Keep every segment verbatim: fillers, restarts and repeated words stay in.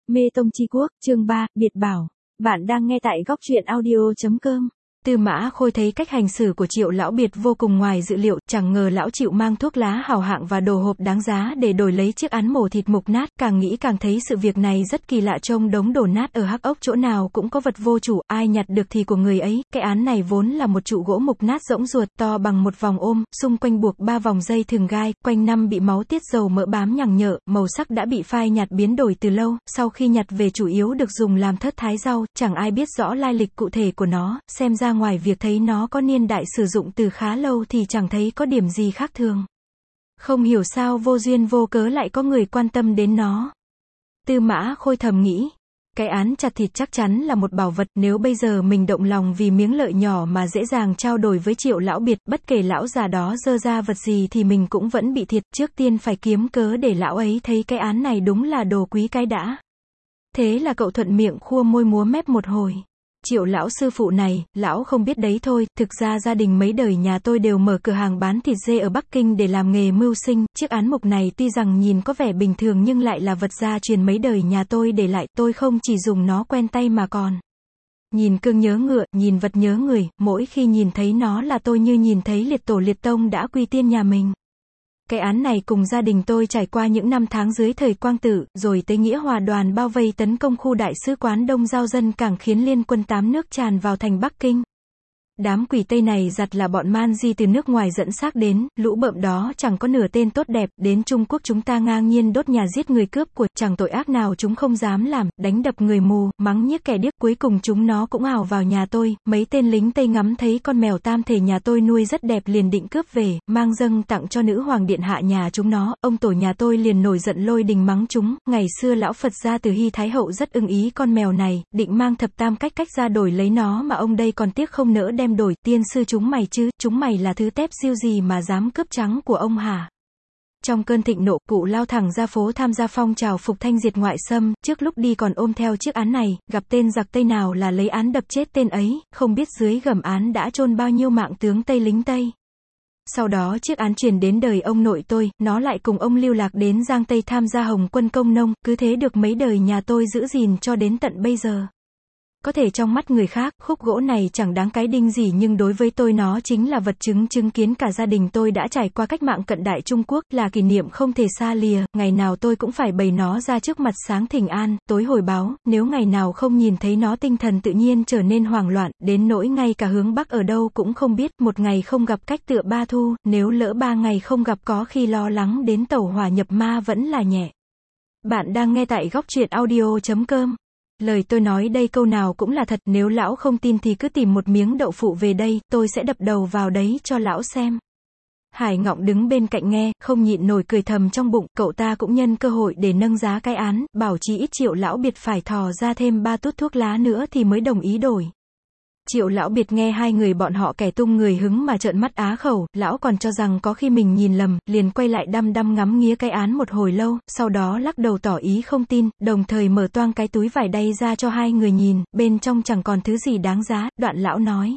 Mê Tông Chi Quốc, chương ba, Biệt Bảo. Bạn đang nghe tại góc truyện audio.com. Tư Mã Khôi thấy cách hành xử của Triệu lão Biệt vô cùng ngoài dự liệu, chẳng ngờ lão chịu mang thuốc lá hảo hạng và đồ hộp đáng giá để đổi lấy chiếc án mổ thịt mục nát, càng nghĩ càng thấy sự việc này rất kỳ lạ. Trông đống đổ nát ở hắc ốc chỗ nào cũng có vật vô chủ, ai nhặt được thì của người ấy. Cái án này vốn là một trụ gỗ mục nát rỗng ruột, to bằng một vòng ôm, xung quanh buộc ba vòng dây thừng gai, quanh năm bị máu tiết dầu mỡ bám nhằng nhở, màu sắc đã bị phai nhạt biến đổi từ lâu, sau khi nhặt về chủ yếu được dùng làm thớt thái rau, chẳng ai biết rõ lai lịch cụ thể của nó, xem ra ngoài việc thấy nó có niên đại sử dụng từ khá lâu thì chẳng thấy có điểm gì khác thường. Không hiểu sao vô duyên vô cớ lại có người quan tâm đến nó. Tư Mã Khôi thầm nghĩ, cái án chặt thịt chắc chắn là một bảo vật, nếu bây giờ mình động lòng vì miếng lợi nhỏ mà dễ dàng trao đổi với Triệu lão Biệt, bất kể lão già đó dơ ra vật gì thì mình cũng vẫn bị thiệt, trước tiên phải kiếm cớ để lão ấy thấy cái án này đúng là đồ quý cái đã. Thế là cậu thuận miệng khua môi múa mép một hồi. Triệu lão sư phụ này, lão không biết đấy thôi, thực ra gia đình mấy đời nhà tôi đều mở cửa hàng bán thịt dê ở Bắc Kinh để làm nghề mưu sinh, chiếc án mục này tuy rằng nhìn có vẻ bình thường nhưng lại là vật gia truyền mấy đời nhà tôi để lại, tôi không chỉ dùng nó quen tay mà còn nhìn cương nhớ ngựa, nhìn vật nhớ người, mỗi khi nhìn thấy nó là tôi như nhìn thấy liệt tổ liệt tông đã quy tiên nhà mình. Cái án này cùng gia đình tôi trải qua những năm tháng dưới thời Quang Tử, rồi tới Nghĩa Hòa đoàn bao vây tấn công khu đại sứ quán Đông Giao dân càng khiến liên quân tám nước tràn vào thành Bắc Kinh. Đám quỷ Tây này giặt là bọn man di từ nước ngoài dẫn xác đến, lũ bợm đó chẳng có nửa tên tốt đẹp, đến Trung Quốc chúng ta ngang nhiên đốt nhà giết người cướp của, chẳng tội ác nào chúng không dám làm, đánh đập người mù, mắng nhiếc kẻ điếc, cuối cùng chúng nó cũng ào vào nhà tôi, mấy tên lính Tây ngắm thấy con mèo tam thể nhà tôi nuôi rất đẹp liền định cướp về, mang dâng tặng cho nữ hoàng điện hạ nhà chúng nó, ông tổ nhà tôi liền nổi giận lôi đình mắng chúng, ngày xưa lão Phật gia Từ Hy Thái Hậu rất ưng ý con mèo này, định mang thập tam cách cách ra đổi lấy nó mà ông đây còn tiếc không nỡ đem đổi, tiên sư chúng mày chứ, chúng mày là thứ tép diêu gì mà dám cướp trắng của ông hả? Trong cơn thịnh nộ, cụ lao thẳng ra phố tham gia phong trào phục thanh diệt ngoại xâm, trước lúc đi còn ôm theo chiếc án này, gặp tên giặc Tây nào là lấy án đập chết tên ấy, không biết dưới gầm án đã chôn bao nhiêu mạng tướng Tây lính Tây. Sau đó chiếc án truyền đến đời ông nội tôi, nó lại cùng ông lưu lạc đến Giang Tây tham gia Hồng quân công nông, cứ thế được mấy đời nhà tôi giữ gìn cho đến tận bây giờ. Có thể trong mắt người khác, khúc gỗ này chẳng đáng cái đinh gì nhưng đối với tôi nó chính là vật chứng chứng kiến cả gia đình tôi đã trải qua cách mạng cận đại Trung Quốc, là kỷ niệm không thể xa lìa, ngày nào tôi cũng phải bày nó ra trước mặt sáng thỉnh an, tối hồi báo, nếu ngày nào không nhìn thấy nó tinh thần tự nhiên trở nên hoảng loạn, đến nỗi ngay cả hướng Bắc ở đâu cũng không biết, một ngày không gặp cách tựa ba thu, nếu lỡ ba ngày không gặp có khi lo lắng đến tẩu hỏa nhập ma vẫn là nhẹ. Bạn đang nghe tại góc truyện audio.com. Lời tôi nói đây câu nào cũng là thật, nếu lão không tin thì cứ tìm một miếng đậu phụ về đây, tôi sẽ đập đầu vào đấy cho lão xem. Hải Ngọng đứng bên cạnh nghe, không nhịn nổi cười thầm trong bụng, cậu ta cũng nhân cơ hội để nâng giá cái án, bảo chí ít Triệu lão Biệt phải thò ra thêm ba tút thuốc lá nữa thì mới đồng ý đổi. Triệu lão Biệt nghe hai người bọn họ kẻ tung người hứng mà trợn mắt á khẩu, lão còn cho rằng có khi mình nhìn lầm, liền quay lại đăm đăm ngắm nghía cái án một hồi lâu, sau đó lắc đầu tỏ ý không tin, đồng thời mở toang cái túi vải đay ra cho hai người nhìn, bên trong chẳng còn thứ gì đáng giá, đoạn lão nói.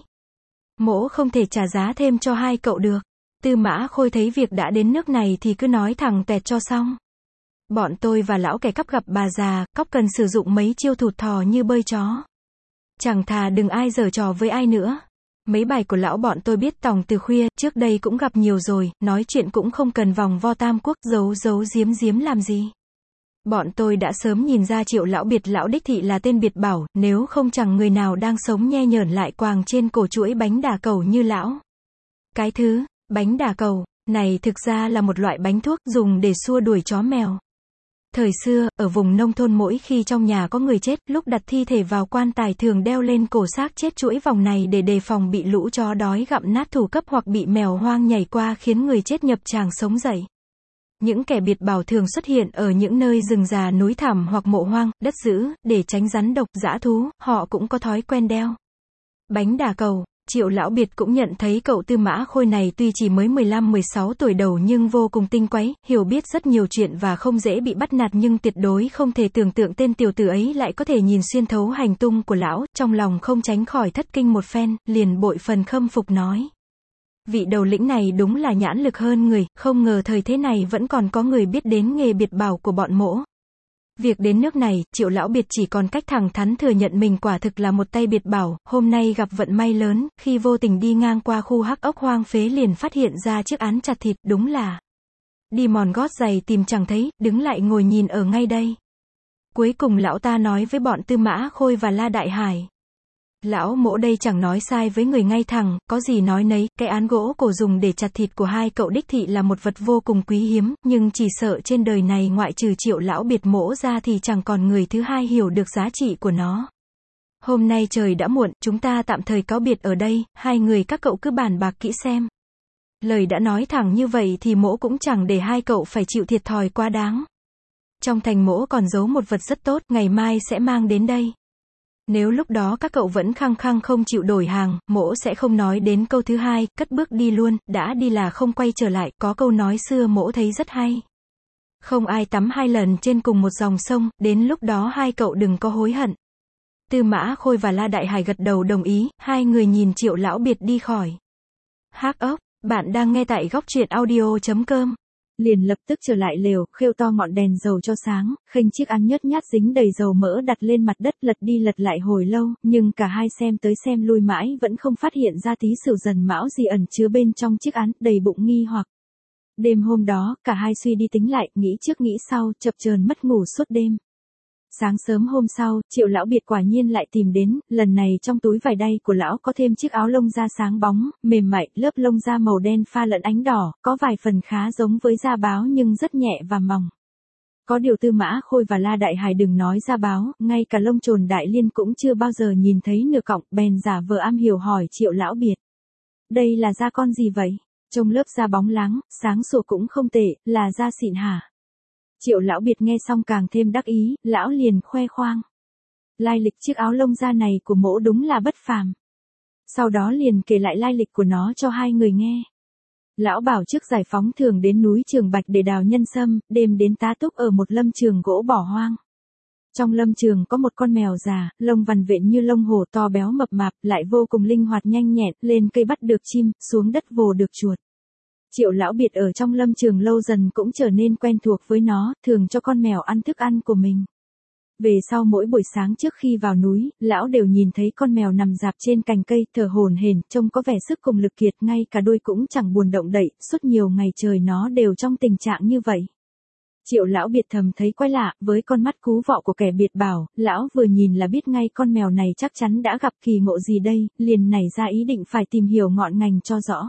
Mỗ không thể trả giá thêm cho hai cậu được. Tư Mã Khôi thấy việc đã đến nước này thì cứ nói thẳng tẹt cho xong. Bọn tôi và lão kẻ cắp gặp bà già, cóc cần sử dụng mấy chiêu thụt thò như bơi chó. Chẳng thà đừng ai giở trò với ai nữa. Mấy bài của lão bọn tôi biết tòng từ khuya, trước đây cũng gặp nhiều rồi, nói chuyện cũng không cần vòng vo tam quốc, giấu giấu giếm giếm làm gì. Bọn tôi đã sớm nhìn ra Triệu lão Biệt lão đích thị là tên biệt bảo, nếu không chẳng người nào đang sống nhe nhởn lại quàng trên cổ chuỗi bánh đà cầu như lão. Cái thứ, bánh đà cầu, này thực ra là một loại bánh thuốc dùng để xua đuổi chó mèo. Thời xưa, ở vùng nông thôn mỗi khi trong nhà có người chết, lúc đặt thi thể vào quan tài thường đeo lên cổ xác chết chuỗi vòng này để đề phòng bị lũ chó đói gặm nát thủ cấp hoặc bị mèo hoang nhảy qua khiến người chết nhập tràng sống dậy. Những kẻ biệt bảo thường xuất hiện ở những nơi rừng già núi thẳm hoặc mộ hoang, đất dữ, để tránh rắn độc, dã thú, họ cũng có thói quen đeo bánh đà cầu. Triệu lão Biệt cũng nhận thấy cậu Tư Mã Khôi này tuy chỉ mới mười lăm mười sáu tuổi đầu nhưng vô cùng tinh quái, hiểu biết rất nhiều chuyện và không dễ bị bắt nạt nhưng tuyệt đối không thể tưởng tượng tên tiểu tử ấy lại có thể nhìn xuyên thấu hành tung của lão, trong lòng không tránh khỏi thất kinh một phen, liền bội phần khâm phục nói. Vị đầu lĩnh này đúng là nhãn lực hơn người, không ngờ thời thế này vẫn còn có người biết đến nghề biệt bảo của bọn mỗ. Việc đến nước này, Triệu lão biệt chỉ còn cách thẳng thắn thừa nhận mình quả thực là một tay biệt bảo, hôm nay gặp vận may lớn, khi vô tình đi ngang qua khu hắc ốc hoang phế liền phát hiện ra chiếc án chặt thịt, đúng là đi mòn gót giày tìm chẳng thấy, đứng lại ngồi nhìn ở ngay đây. Cuối cùng lão ta nói với bọn Tư Mã Khôi và La Đại Hải. Lão mỗ đây chẳng nói sai với người ngay thẳng, có gì nói nấy, cái án gỗ cổ dùng để chặt thịt của hai cậu đích thị là một vật vô cùng quý hiếm, nhưng chỉ sợ trên đời này ngoại trừ Triệu lão biệt mỗ ra thì chẳng còn người thứ hai hiểu được giá trị của nó. Hôm nay trời đã muộn, chúng ta tạm thời cáo biệt ở đây, hai người các cậu cứ bàn bạc kỹ xem. Lời đã nói thẳng như vậy thì mỗ cũng chẳng để hai cậu phải chịu thiệt thòi quá đáng. Trong thành mỗ còn giấu một vật rất tốt, ngày mai sẽ mang đến đây. Nếu lúc đó các cậu vẫn khăng khăng không chịu đổi hàng, mỗ sẽ không nói đến câu thứ hai, cất bước đi luôn, đã đi là không quay trở lại, có câu nói xưa mỗ thấy rất hay. Không ai tắm hai lần trên cùng một dòng sông, đến lúc đó hai cậu đừng có hối hận. Tư Mã Khôi và La Đại Hải gật đầu đồng ý, hai người nhìn Triệu lão biệt đi khỏi. Hắc ốc, bạn đang nghe tại góc truyện audio chấm com. Liền lập tức trở lại lều, khêu to ngọn đèn dầu cho sáng, khênh chiếc án nhớt nhát dính đầy dầu mỡ đặt lên mặt đất lật đi lật lại hồi lâu, nhưng cả hai xem tới xem lui mãi vẫn không phát hiện ra tí sửu dần mão gì ẩn chứa bên trong chiếc án, đầy bụng nghi hoặc. Đêm hôm đó, cả hai suy đi tính lại, nghĩ trước nghĩ sau, chập chờn mất ngủ suốt đêm. Sáng sớm hôm sau, Triệu lão biệt quả nhiên lại tìm đến, lần này trong túi vải đay của lão có thêm chiếc áo lông da sáng bóng, mềm mại, lớp lông da màu đen pha lẫn ánh đỏ, có vài phần khá giống với da báo nhưng rất nhẹ và mỏng. Có điều Tư Mã Khôi và La Đại Hải đừng nói da báo, ngay cả lông trồn đại liên cũng chưa bao giờ nhìn thấy nửa cọng, bèn giả vờ am hiểu hỏi Triệu lão biệt. Đây là da con gì vậy? Trông lớp da bóng láng, sáng sủa cũng không tệ, là da xịn hả? Triệu lão biệt nghe xong càng thêm đắc ý, lão liền khoe khoang. Lai lịch chiếc áo lông da này của mỗ đúng là bất phàm. Sau đó liền kể lại lai lịch của nó cho hai người nghe. Lão bảo trước giải phóng thường đến núi Trường Bạch để đào nhân sâm, đêm đến tá túc ở một lâm trường gỗ bỏ hoang. Trong lâm trường có một con mèo già, lông vằn vện như lông hổ to béo mập mạp, lại vô cùng linh hoạt nhanh nhẹn, lên cây bắt được chim, xuống đất vồ được chuột. Triệu lão biệt ở trong lâm trường lâu dần cũng trở nên quen thuộc với nó, thường cho con mèo ăn thức ăn của mình. Về sau mỗi buổi sáng trước khi vào núi, lão đều nhìn thấy con mèo nằm rạp trên cành cây, thở hổn hển, trông có vẻ sức cùng lực kiệt, ngay cả đuôi cũng chẳng buồn động đậy, suốt nhiều ngày trời nó đều trong tình trạng như vậy. Triệu lão biệt thầm thấy quái lạ, với con mắt cú vọ của kẻ biệt bảo, lão vừa nhìn là biết ngay con mèo này chắc chắn đã gặp kỳ ngộ gì đây, liền nảy ra ý định phải tìm hiểu ngọn ngành cho rõ.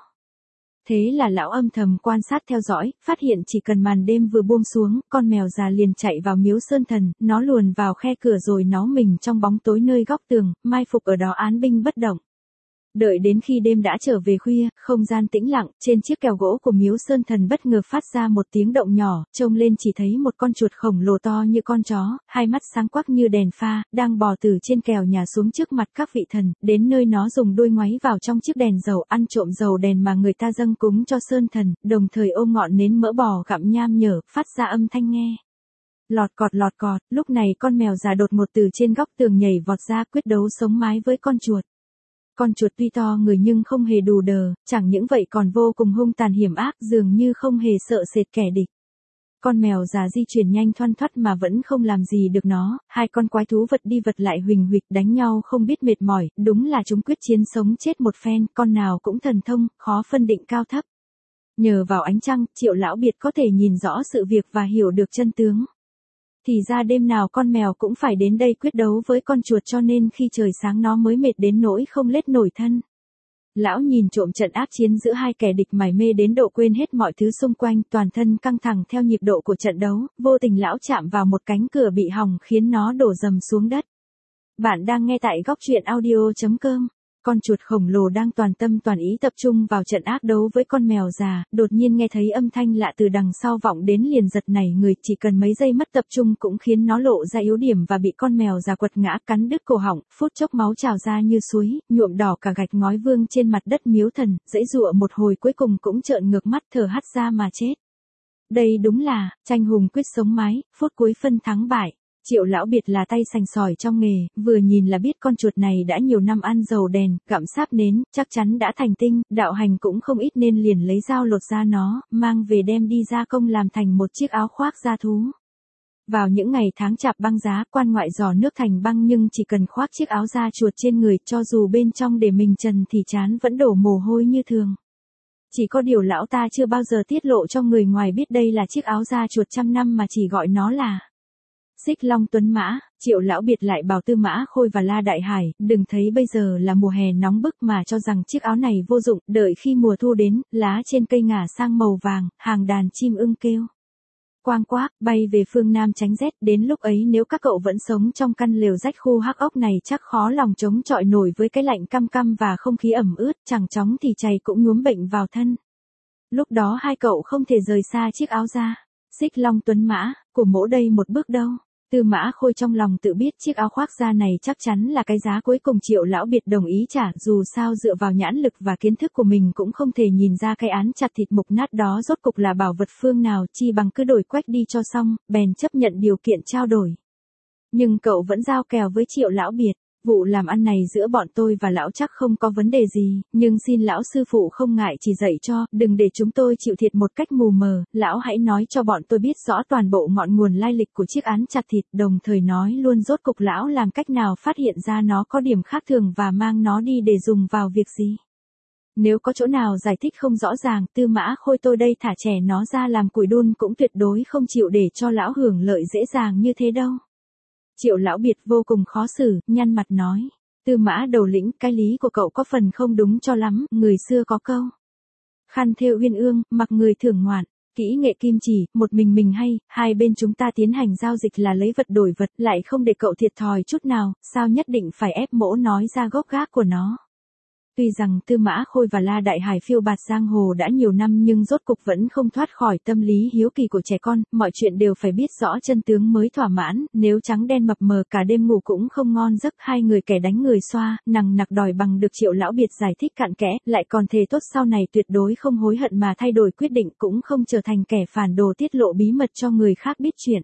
Thế là lão âm thầm quan sát theo dõi, phát hiện chỉ cần màn đêm vừa buông xuống, con mèo già liền chạy vào miếu sơn thần, nó luồn vào khe cửa rồi nó mình trong bóng tối nơi góc tường, mai phục ở đó án binh bất động. Đợi đến khi đêm đã trở về khuya, không gian tĩnh lặng, trên chiếc kèo gỗ của miếu sơn thần bất ngờ phát ra một tiếng động nhỏ, trông lên chỉ thấy một con chuột khổng lồ to như con chó, hai mắt sáng quắc như đèn pha, đang bò từ trên kèo nhà xuống trước mặt các vị thần, đến nơi nó dùng đuôi ngoáy vào trong chiếc đèn dầu ăn trộm dầu đèn mà người ta dâng cúng cho sơn thần, đồng thời ôm ngọn nến mỡ bò gặm nham nhở, phát ra âm thanh nghe. Lọt cọt lọt cọt, lúc này con mèo già đột ngột từ trên góc tường nhảy vọt ra quyết đấu sống mái với con chuột. Con chuột tuy to người nhưng không hề đù đờ, chẳng những vậy còn vô cùng hung tàn hiểm ác, dường như không hề sợ sệt kẻ địch. Con mèo già di chuyển nhanh thoăn thoắt mà vẫn không làm gì được nó, hai con quái thú vật đi vật lại huỳnh huỵch đánh nhau không biết mệt mỏi, đúng là chúng quyết chiến sống chết một phen, con nào cũng thần thông, khó phân định cao thấp. Nhờ vào ánh trăng, Triệu lão biệt có thể nhìn rõ sự việc và hiểu được chân tướng. Thì ra đêm nào con mèo cũng phải đến đây quyết đấu với con chuột cho nên khi trời sáng nó mới mệt đến nỗi không lết nổi thân. Lão nhìn trộm trận ác chiến giữa hai kẻ địch mải mê đến độ quên hết mọi thứ xung quanh, toàn thân căng thẳng theo nhịp độ của trận đấu, vô tình lão chạm vào một cánh cửa bị hỏng khiến nó đổ dầm xuống đất. Bạn đang nghe tại góc truyện audio chấm com. Con chuột khổng lồ đang toàn tâm toàn ý tập trung vào trận ác đấu với con mèo già, đột nhiên nghe thấy âm thanh lạ từ đằng sau vọng đến liền giật nảy người, chỉ cần mấy giây mất tập trung cũng khiến nó lộ ra yếu điểm và bị con mèo già quật ngã cắn đứt cổ họng, phút chốc máu trào ra như suối, nhuộm đỏ cả gạch ngói vương trên mặt đất miếu thần, dãy dụa một hồi cuối cùng cũng trợn ngược mắt thở hắt ra mà chết. Đây đúng là, tranh hùng quyết sống mái, phút cuối phân thắng bại. Triệu lão biệt là tay sành sỏi trong nghề, vừa nhìn là biết con chuột này đã nhiều năm ăn dầu đèn, gặm sáp nến, chắc chắn đã thành tinh, đạo hành cũng không ít nên liền lấy dao lột ra nó, mang về đem đi gia công làm thành một chiếc áo khoác da thú. Vào những ngày tháng chạp băng giá, quan ngoại giò nước thành băng nhưng chỉ cần khoác chiếc áo da chuột trên người, cho dù bên trong để mình trần thì trán vẫn đổ mồ hôi như thường. Chỉ có điều lão ta chưa bao giờ tiết lộ cho người ngoài biết đây là chiếc áo da chuột trăm năm mà chỉ gọi nó là Xích Long Tuấn Mã. Triệu Lão Biệt lại bảo Tư Mã Khôi và La Đại Hải, đừng thấy bây giờ là mùa hè nóng bức mà cho rằng chiếc áo này vô dụng, đợi khi mùa thu đến, lá trên cây ngả sang màu vàng, hàng đàn chim ưng kêu quang quác, bay về phương Nam tránh rét, đến lúc ấy nếu các cậu vẫn sống trong căn lều rách khu hắc ốc này chắc khó lòng chống chọi nổi với cái lạnh căm căm và không khí ẩm ướt, chẳng chóng thì chày cũng nhuốm bệnh vào thân. Lúc đó hai cậu không thể rời xa chiếc áo da Xích Long Tuấn Mã của mỗ đây một bước đâu. Tư Mã Khôi trong lòng tự biết chiếc áo khoác da này chắc chắn là cái giá cuối cùng Triệu Lão Biệt đồng ý trả, dù sao dựa vào nhãn lực và kiến thức của mình cũng không thể nhìn ra cái án chặt thịt mục nát đó rốt cục là bảo vật phương nào, chi bằng cứ đổi quách đi cho xong, bèn chấp nhận điều kiện trao đổi. Nhưng cậu vẫn giao kèo với Triệu Lão Biệt. Vụ làm ăn này giữa bọn tôi và lão chắc không có vấn đề gì, nhưng xin lão sư phụ không ngại chỉ dạy cho, đừng để chúng tôi chịu thiệt một cách mù mờ, lão hãy nói cho bọn tôi biết rõ toàn bộ ngọn nguồn lai lịch của chiếc án chặt thịt, đồng thời nói luôn rốt cục lão làm cách nào phát hiện ra nó có điểm khác thường và mang nó đi để dùng vào việc gì. Nếu có chỗ nào giải thích không rõ ràng, Tư Mã Khôi tôi đây thả trẻ nó ra làm củi đun cũng tuyệt đối không chịu để cho lão hưởng lợi dễ dàng như thế đâu. Triệu Lão Biệt vô cùng khó xử, nhăn mặt nói. Tư Mã đầu lĩnh, cái lý của cậu có phần không đúng cho lắm, người xưa có câu. Khăn thêu uyên ương, mặc người thưởng ngoạn, kỹ nghệ kim chỉ, một mình mình hay, hai bên chúng ta tiến hành giao dịch là lấy vật đổi vật, lại không để cậu thiệt thòi chút nào, sao nhất định phải ép mỗ nói ra gốc gác của nó. Tuy rằng Tư Mã Khôi và La Đại Hải phiêu bạt giang hồ đã nhiều năm nhưng rốt cục vẫn không thoát khỏi tâm lý hiếu kỳ của trẻ con, mọi chuyện đều phải biết rõ chân tướng mới thỏa mãn, nếu trắng đen mập mờ cả đêm ngủ cũng không ngon giấc, hai người kẻ đánh người xoa, nằng nặc đòi bằng được Triệu Lão Biệt giải thích cặn kẽ, lại còn thề tốt sau này tuyệt đối không hối hận mà thay đổi quyết định, cũng không trở thành kẻ phản đồ tiết lộ bí mật cho người khác biết chuyện.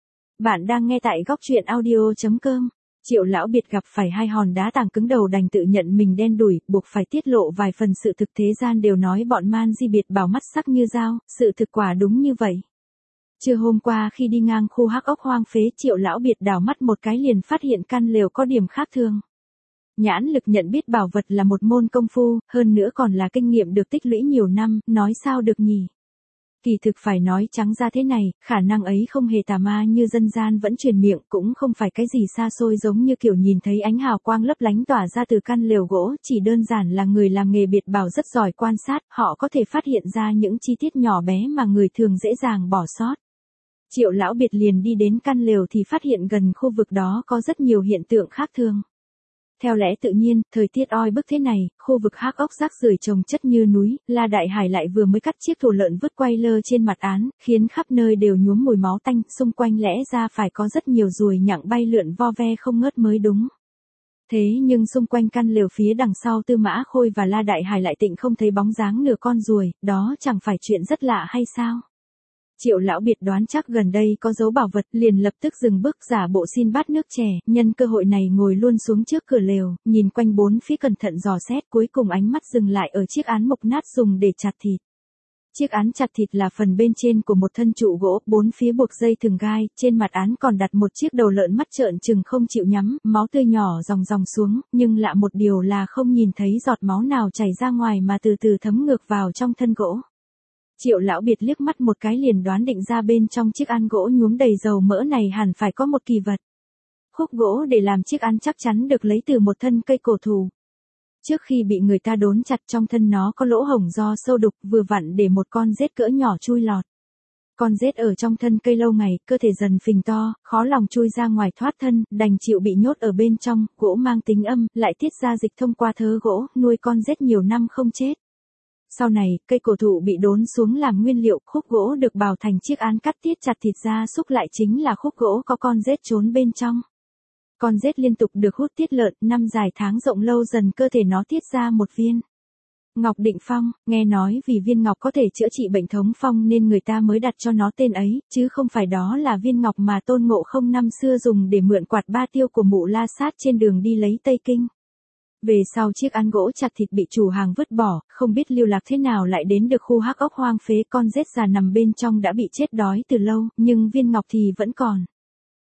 Bạn đang nghe tại góc truyện audio chấm com. Triệu Lão Biệt gặp phải hai hòn đá tảng cứng đầu đành tự nhận mình đen đủi, buộc phải tiết lộ vài phần sự thực, thế gian đều nói bọn man di biệt bảo mắt sắc như dao, sự thực quả đúng như vậy. Trưa hôm qua khi đi ngang khu hắc ốc hoang phế, Triệu Lão Biệt đảo mắt một cái liền phát hiện căn lều có điểm khác thường. Nhãn lực nhận biết bảo vật là một môn công phu, hơn nữa còn là kinh nghiệm được tích lũy nhiều năm, nói sao được nhỉ? Kỳ thực phải nói trắng ra thế này, khả năng ấy không hề tà ma như dân gian vẫn truyền miệng, cũng không phải cái gì xa xôi giống như kiểu nhìn thấy ánh hào quang lấp lánh tỏa ra từ căn lều gỗ, chỉ đơn giản là người làm nghề biệt bảo rất giỏi quan sát, họ có thể phát hiện ra những chi tiết nhỏ bé mà người thường dễ dàng bỏ sót. Triệu Lão Biệt liền đi đến căn lều thì phát hiện gần khu vực đó có rất nhiều hiện tượng khác thường. Theo lẽ tự nhiên, thời tiết oi bức thế này, khu vực hắc ốc rác rưởi chồng chất như núi, La Đại Hải lại vừa mới cắt chiếc thù lợn vứt quay lơ trên mặt án, khiến khắp nơi đều nhuốm mùi máu tanh, xung quanh lẽ ra phải có rất nhiều ruồi nhặng bay lượn vo ve không ngớt mới đúng. Thế nhưng xung quanh căn lều phía đằng sau Tư Mã Khôi và La Đại Hải lại tịnh không thấy bóng dáng nửa con ruồi, đó chẳng phải chuyện rất lạ hay sao? Triệu Lão Biệt đoán chắc gần đây có dấu bảo vật, liền lập tức dừng bước giả bộ xin bát nước chè, nhân cơ hội này ngồi luôn xuống trước cửa lều, nhìn quanh bốn phía cẩn thận dò xét, cuối cùng ánh mắt dừng lại ở chiếc án mục nát dùng để chặt thịt. Chiếc án chặt thịt là phần bên trên của một thân trụ gỗ, bốn phía buộc dây thừng gai, trên mặt án còn đặt một chiếc đầu lợn mắt trợn trừng không chịu nhắm, máu tươi nhỏ ròng ròng xuống, nhưng lạ một điều là không nhìn thấy giọt máu nào chảy ra ngoài mà từ từ thấm ngược vào trong thân gỗ. Triệu Lão Biệt liếc mắt một cái liền đoán định ra bên trong chiếc án gỗ nhuốm đầy dầu mỡ này hẳn phải có một kỳ vật. Khúc gỗ để làm chiếc án chắc chắn được lấy từ một thân cây cổ thụ. Trước khi bị người ta đốn chặt trong thân nó có lỗ hổng do sâu đục, vừa vặn để một con rết cỡ nhỏ chui lọt. Con rết ở trong thân cây lâu ngày, cơ thể dần phình to, khó lòng chui ra ngoài thoát thân, đành chịu bị nhốt ở bên trong, gỗ mang tính âm, lại tiết ra dịch thông qua thớ gỗ, nuôi con rết nhiều năm không chết. Sau này, cây cổ thụ bị đốn xuống làm nguyên liệu, khúc gỗ được bào thành chiếc án cắt tiết chặt thịt ra xúc lại chính là khúc gỗ có con rết trốn bên trong. Con rết liên tục được hút tiết lợn, năm dài tháng rộng lâu dần cơ thể nó tiết ra một viên Ngọc Định Phong, nghe nói vì viên ngọc có thể chữa trị bệnh thống phong nên người ta mới đặt cho nó tên ấy, chứ không phải đó là viên ngọc mà Tôn Ngộ Không năm xưa dùng để mượn quạt ba tiêu của Mụ La Sát trên đường đi lấy Tây Kinh. Về sau chiếc án gỗ chặt thịt bị chủ hàng vứt bỏ, không biết lưu lạc thế nào lại đến được khu hắc ốc hoang phế, con rết già nằm bên trong đã bị chết đói từ lâu, nhưng viên ngọc thì vẫn còn.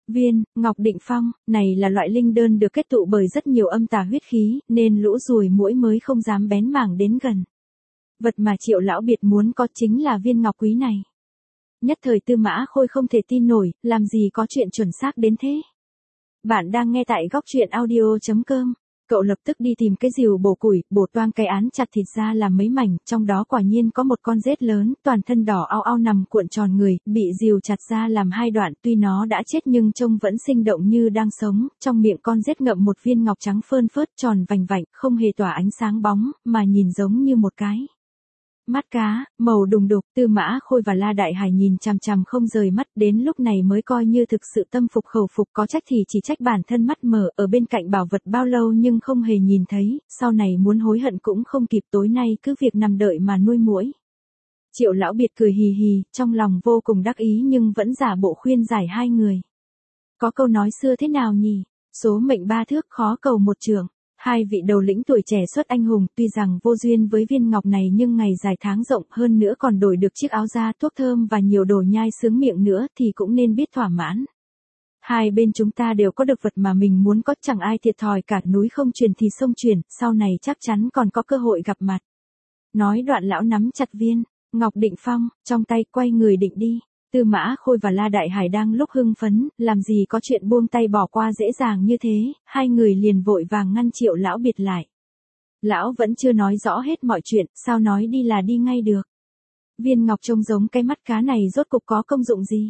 Viên Ngọc Định Phong, này là loại linh đơn được kết tụ bởi rất nhiều âm tà huyết khí, nên lũ ruồi muỗi mới không dám bén mảng đến gần. Vật mà Triệu lão biệt muốn có chính là viên ngọc quý này. Nhất thời Tư Mã Khôi không thể tin nổi, làm gì có chuyện chuẩn xác đến thế. Bạn đang nghe tại góc truyện audio chấm com. Cậu lập tức đi tìm cái rìu bổ củi, bổ toang cái án chặt thịt ra làm mấy mảnh, trong đó quả nhiên có một con rết lớn, toàn thân đỏ ao ao nằm cuộn tròn người, bị rìu chặt ra làm hai đoạn, tuy nó đã chết nhưng trông vẫn sinh động như đang sống, trong miệng con rết ngậm một viên ngọc trắng phơn phớt tròn vành vạnh, không hề tỏa ánh sáng bóng, mà nhìn giống như một cái mắt cá, màu đùng đục. Tư Mã Khôi và La Đại Hải nhìn chằm chằm không rời mắt, đến lúc này mới coi như thực sự tâm phục khẩu phục, có trách thì chỉ trách bản thân mắt mờ, ở bên cạnh bảo vật bao lâu nhưng không hề nhìn thấy, sau này muốn hối hận cũng không kịp, tối nay cứ việc nằm đợi mà nuôi muỗi. Triệu lão biệt cười hì hì, trong lòng vô cùng đắc ý nhưng vẫn giả bộ khuyên giải hai người. Có câu nói xưa thế nào nhỉ? Số mệnh ba thước khó cầu một trượng. Hai vị đầu lĩnh tuổi trẻ xuất anh hùng, tuy rằng vô duyên với viên ngọc này nhưng ngày dài tháng rộng, hơn nữa còn đổi được chiếc áo da, thuốc thơm và nhiều đồ nhai sướng miệng nữa thì cũng nên biết thỏa mãn. Hai bên chúng ta đều có được vật mà mình muốn có, chẳng ai thiệt thòi cả, núi không truyền thì sông truyền, sau này chắc chắn còn có cơ hội gặp mặt. Nói đoạn lão nắm chặt viên Ngọc Định Phong trong tay, quay người định đi. Tư Mã Khôi và La Đại Hải đang lúc hưng phấn, làm gì có chuyện buông tay bỏ qua dễ dàng như thế, hai người liền vội vàng ngăn Triệu lão biệt lại. Lão vẫn chưa nói rõ hết mọi chuyện, sao nói đi là đi ngay được. Viên ngọc trông giống cái mắt cá này rốt cục có công dụng gì?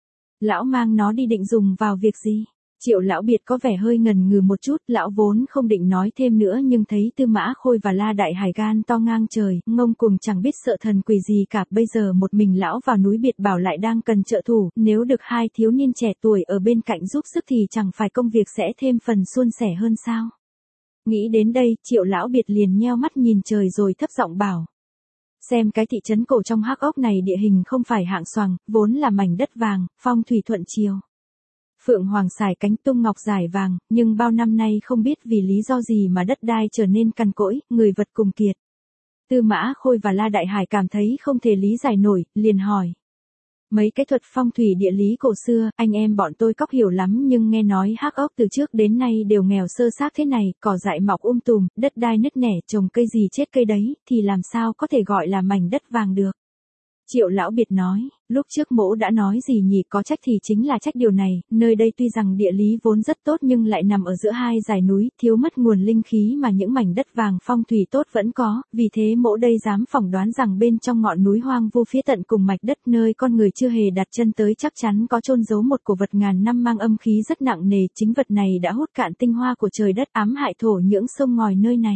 Lão mang nó đi định dùng vào việc gì? Triệu lão biệt có vẻ hơi ngần ngừ một chút, lão vốn không định nói thêm nữa nhưng thấy Tư Mã Khôi và La Đại Hải gan to ngang trời, ngông cuồng chẳng biết sợ thần quỷ gì cả, bây giờ một mình lão vào núi biệt bảo lại đang cần trợ thủ, nếu được hai thiếu niên trẻ tuổi ở bên cạnh giúp sức thì chẳng phải công việc sẽ thêm phần suôn sẻ hơn sao? Nghĩ đến đây, Triệu lão biệt liền nheo mắt nhìn trời rồi thấp giọng bảo. Xem cái thị trấn cổ trong Hắc Ốc này địa hình không phải hạng xoàng, vốn là mảnh đất vàng, phong thủy thuận chiều. Phượng hoàng xài cánh tung ngọc giải vàng, nhưng bao năm nay không biết vì lý do gì mà đất đai trở nên cằn cỗi, người vật cùng kiệt. Tư Mã Khôi và La Đại Hải cảm thấy không thể lý giải nổi, liền hỏi. Mấy cái thuật phong thủy địa lý cổ xưa, anh em bọn tôi cóc hiểu lắm nhưng nghe nói Hắc Ốc từ trước đến nay đều nghèo sơ xác thế này, cỏ dại mọc um tùm, đất đai nứt nẻ, trồng cây gì chết cây đấy, thì làm sao có thể gọi là mảnh đất vàng được. Triệu lão biệt nói, lúc trước mỗ đã nói gì nhỉ, có trách thì chính là trách điều này, nơi đây tuy rằng địa lý vốn rất tốt nhưng lại nằm ở giữa hai dải núi, thiếu mất nguồn linh khí mà những mảnh đất vàng phong thủy tốt vẫn có, vì thế mỗ đây dám phỏng đoán rằng bên trong ngọn núi hoang vu phía tận cùng mạch đất nơi con người chưa hề đặt chân tới chắc chắn có chôn giấu một cổ vật ngàn năm mang âm khí rất nặng nề, chính vật này đã hút cạn tinh hoa của trời đất, ám hại thổ nhưỡng sông ngòi nơi này.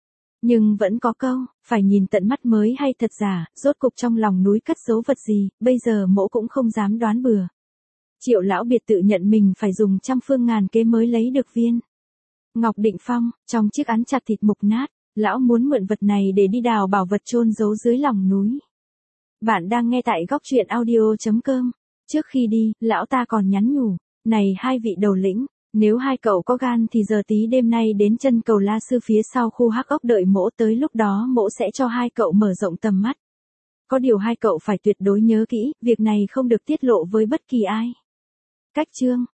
Nhưng vẫn có câu, phải nhìn tận mắt mới hay thật giả, rốt cục trong lòng núi cất giấu vật gì, bây giờ mỗ cũng không dám đoán bừa. Triệu lão biệt tự nhận mình phải dùng trăm phương ngàn kế mới lấy được viên Ngọc Định Phong, trong chiếc án chặt thịt mục nát, lão muốn mượn vật này để đi đào bảo vật chôn giấu dưới lòng núi. Bạn đang nghe tại góc truyện audio chấm com. Trước khi đi, lão ta còn nhắn nhủ, này hai vị đầu lĩnh. Nếu hai cậu có gan thì giờ tí đêm nay đến chân cầu La Sư phía sau khu Hắc Ốc đợi mỗ, tới lúc đó mỗ sẽ cho hai cậu mở rộng tầm mắt. Có điều hai cậu phải tuyệt đối nhớ kỹ, việc này không được tiết lộ với bất kỳ ai. Cách chương